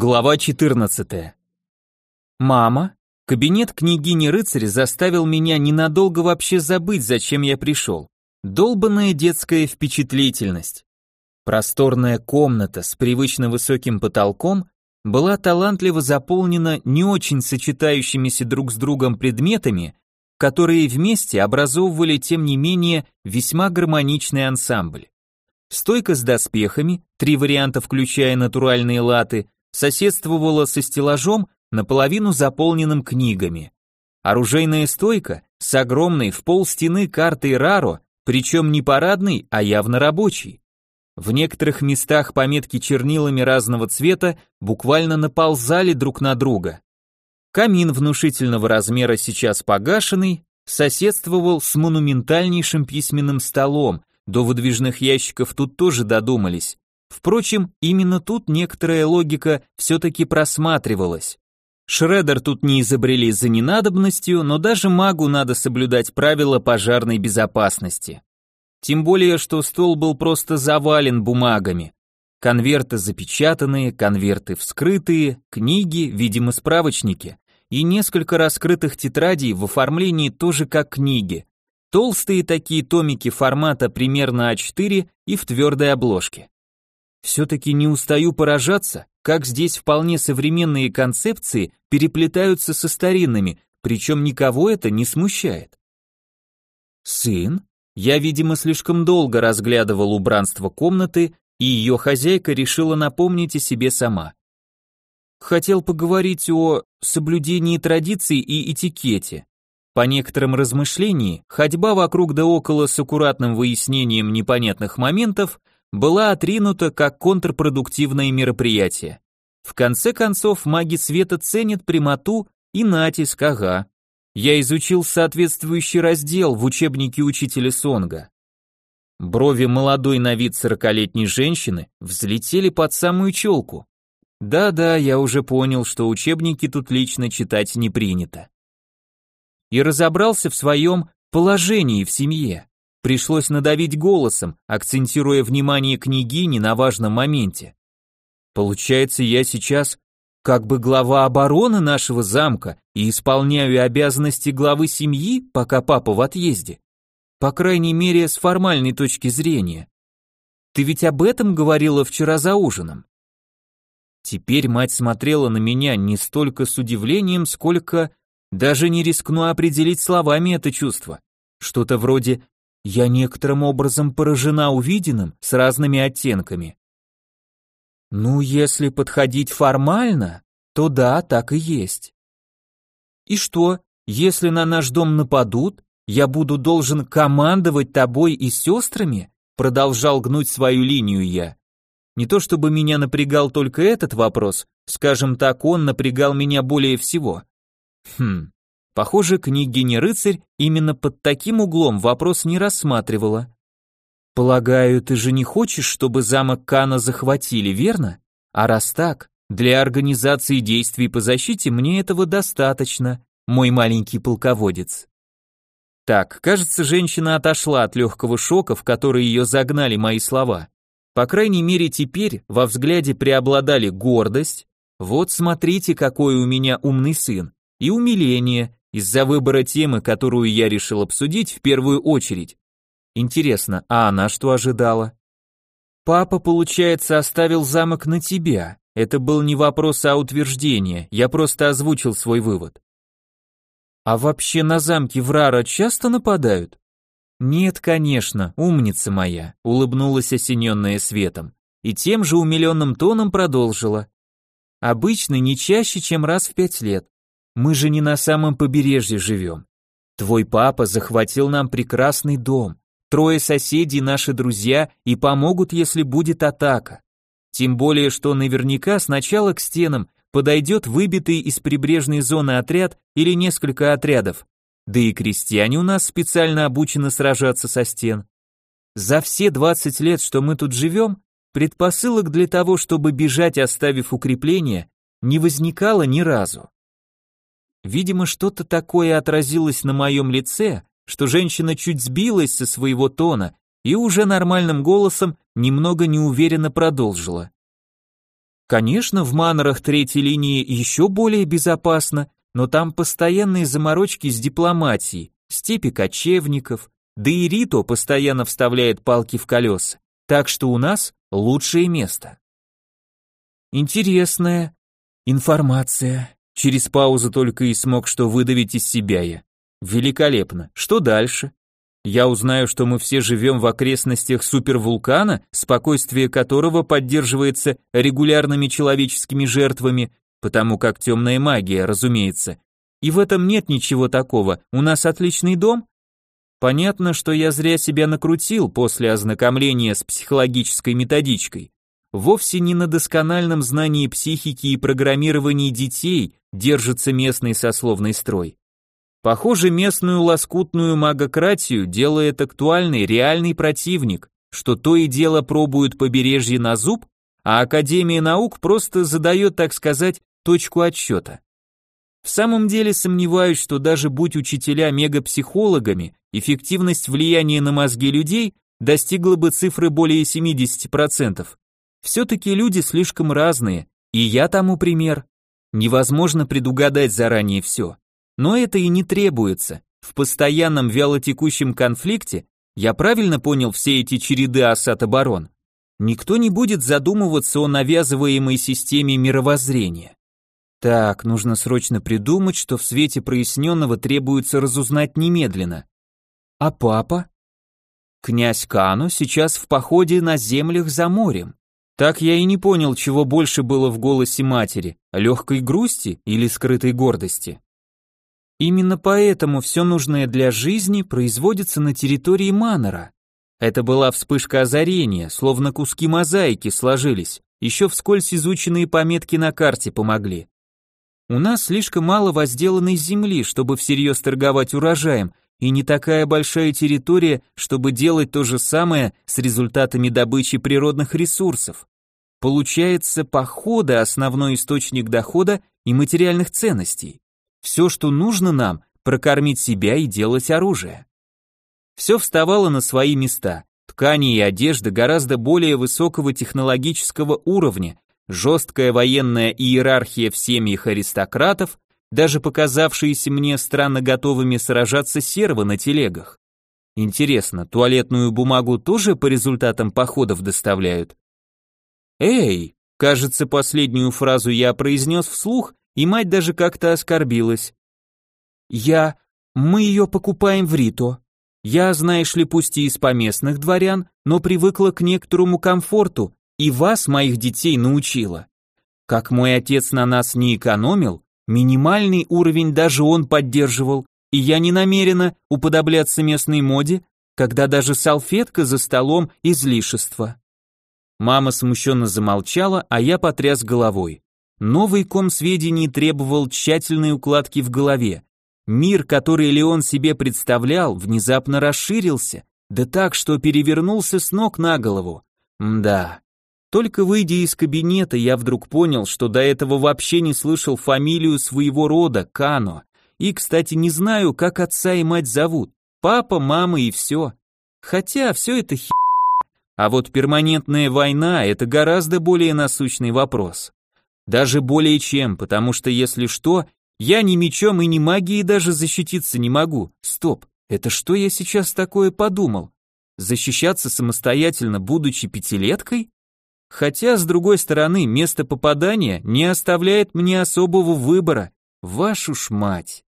Глава 14. Мама, кабинет княгини-рыцаря заставил меня ненадолго вообще забыть, зачем я пришел. Долбанная детская впечатлительность. Просторная комната с привычно высоким потолком была талантливо заполнена не очень сочетающимися друг с другом предметами, которые вместе образовывали, тем не менее, весьма гармоничный ансамбль. Стойка с доспехами, 3 варианта, включая натуральные латы, соседствовала со стеллажом, наполовину заполненным книгами. Оружейная стойка с огромной в пол стены картой Раро, причем не парадной, а явно рабочей. В некоторых местах пометки чернилами разного цвета буквально наползали друг на друга. Камин внушительного размера, сейчас погашенный, соседствовал с монументальнейшим письменным столом, до выдвижных ящиков тут тоже додумались. Впрочем, именно тут некоторая логика все-таки просматривалась. Шредер тут не изобрели за ненадобностью, но даже магу надо соблюдать правила пожарной безопасности. Тем более, что стол был просто завален бумагами. Конверты запечатанные, конверты вскрытые, книги, видимо, справочники, и несколько раскрытых тетрадей в оформлении тоже как книги. Толстые такие томики формата примерно А4 и в твердой обложке. Все-таки не устаю поражаться, как здесь вполне современные концепции переплетаются со старинными, причем никого это не смущает. Сын? Я, видимо, слишком долго разглядывал убранство комнаты, и ее хозяйка решила напомнить о себе сама. Хотел поговорить о соблюдении традиций и этикете. По некоторым размышлениям, ходьба вокруг да около с аккуратным выяснением непонятных моментов была отринута как контрпродуктивное мероприятие. В конце концов, маги света ценят прямоту и натиск, ага. Я изучил соответствующий раздел в учебнике учителя Сонга. Брови молодой на вид 40-летней женщины взлетели под самую челку. Да-да, я уже понял, что учебники тут лично читать не принято. И разобрался в своем положении в семье. Пришлось надавить голосом, акцентируя внимание княгини на важном моменте. Получается, я сейчас как бы глава обороны нашего замка и исполняю обязанности главы семьи, пока папа в отъезде. По крайней мере, с формальной точки зрения. Ты ведь об этом говорила вчера за ужином. Теперь мать смотрела на меня не столько с удивлением, сколько даже не рискну определить словами это чувство. Что-то вроде «я некоторым образом поражена увиденным» с разными оттенками. Ну, если подходить формально, то да, так и есть. И что, если на наш дом нападут, я буду должен командовать тобой и сестрами? Продолжал гнуть свою линию я. Не то чтобы меня напрягал только этот вопрос, скажем так, он напрягал меня более всего. Похоже, княгиня-рыцарь именно под таким углом вопрос не рассматривала. Полагаю, ты же не хочешь, чтобы замок Кана захватили, верно? А раз так, для организации действий по защите мне этого достаточно, мой маленький полководец. Так, кажется, женщина отошла от легкого шока, в который ее загнали мои слова. По крайней мере, теперь во взгляде преобладали гордость, вот смотрите, какой у меня умный сын, и умиление из-за выбора темы, которую я решил обсудить в первую очередь. Интересно, а она что ожидала? Папа, получается, оставил замок на тебя. Это был не вопрос, а утверждение, я просто озвучил свой вывод. А вообще на замки в Раро часто нападают? Нет, конечно, умница моя, улыбнулась осененная светом, и тем же умиленным тоном продолжила. Обычно не чаще, чем раз в 5 лет. Мы же не на самом побережье живем. Твой папа захватил нам прекрасный дом. 3 соседей наши друзья и помогут, если будет атака. Тем более, что наверняка сначала к стенам подойдет выбитый из прибрежной зоны отряд или несколько отрядов. Да и крестьяне у нас специально обучены сражаться со стен. За все 20 лет, что мы тут живем, предпосылок для того, чтобы бежать, оставив укрепления, не возникало ни разу. Видимо, что-то такое отразилось на моем лице, что женщина чуть сбилась со своего тона и уже нормальным голосом немного неуверенно продолжила. Конечно, в манорах третьей линии еще более безопасно, но там постоянные заморочки с дипломатией, степи кочевников, да и Рито постоянно вставляет палки в колеса, так что у нас лучшее место. Интересная информация. Через паузу только и смог что выдавить из себя я. Великолепно. Что дальше? Я узнаю, что мы все живем в окрестностях супервулкана, спокойствие которого поддерживается регулярными человеческими жертвами, потому как темная магия, разумеется. И в этом нет ничего такого, у нас отличный дом. Понятно, что я зря себя накрутил после ознакомления с психологической методичкой. Вовсе не на доскональном знании психики и программировании детей держится местный сословный строй. Похоже, местную лоскутную магократию делает актуальный реальный противник, что то и дело пробует побережье на зуб, а Академия наук просто задает, так сказать, точку отсчета. В самом деле сомневаюсь, что даже будь учителя мегапсихологами, эффективность влияния на мозги людей достигла бы цифры более 70%. Все-таки люди слишком разные, и я тому пример. Невозможно предугадать заранее все. Но это и не требуется. В постоянном вялотекущем конфликте, я правильно понял все эти череды осад-оборон, никто не будет задумываться о навязываемой системе мировоззрения. Так, нужно срочно придумать, что в свете проясненного требуется разузнать немедленно. А папа? Князь Кано сейчас в походе на землях за морем. Так я и не понял, чего больше было в голосе матери, легкой грусти или скрытой гордости. Именно поэтому все нужное для жизни производится на территории Манора. Это была вспышка озарения, словно куски мозаики сложились, еще вскользь изученные пометки на карте помогли. У нас слишком мало возделанной земли, чтобы всерьез торговать урожаем, и не такая большая территория, чтобы делать то же самое с результатами добычи природных ресурсов. Получается, походы – основной источник дохода и материальных ценностей. Все, что нужно нам, прокормить себя и делать оружие. Все вставало на свои места. Ткани и одежда гораздо более высокого технологического уровня, жесткая военная иерархия в семьях аристократов, даже показавшиеся мне странно готовыми сражаться сервы на телегах. Интересно, туалетную бумагу тоже по результатам походов доставляют? Эй, кажется, последнюю фразу я произнес вслух, и мать даже как-то оскорбилась. Мы ее покупаем в Рито. Я, знаешь ли, пусть и из поместных дворян, но привыкла к некоторому комфорту, и вас, моих детей, научила. Как мой отец на нас не экономил, минимальный уровень даже он поддерживал, и я не намерена уподобляться местной моде, когда даже салфетка за столом излишество. Мама смущенно замолчала, а я потряс головой. Новый ком сведений требовал тщательной укладки в голове. Мир, который Леон себе представлял, внезапно расширился, да так, что перевернулся с ног на голову. Мда. Только выйдя из кабинета, я вдруг понял, что до этого вообще не слышал фамилию своего рода, Кано. И, кстати, не знаю, как отца и мать зовут. Папа, мама и все. Хотя все это А вот перманентная война – это гораздо более насущный вопрос. Даже более чем, потому что если что, я ни мечом и ни магией даже защититься не могу. Стоп, это что я сейчас такое подумал? Защищаться самостоятельно, будучи пятилеткой? Хотя, с другой стороны, место попадания не оставляет мне особого выбора. Вашу ж мать.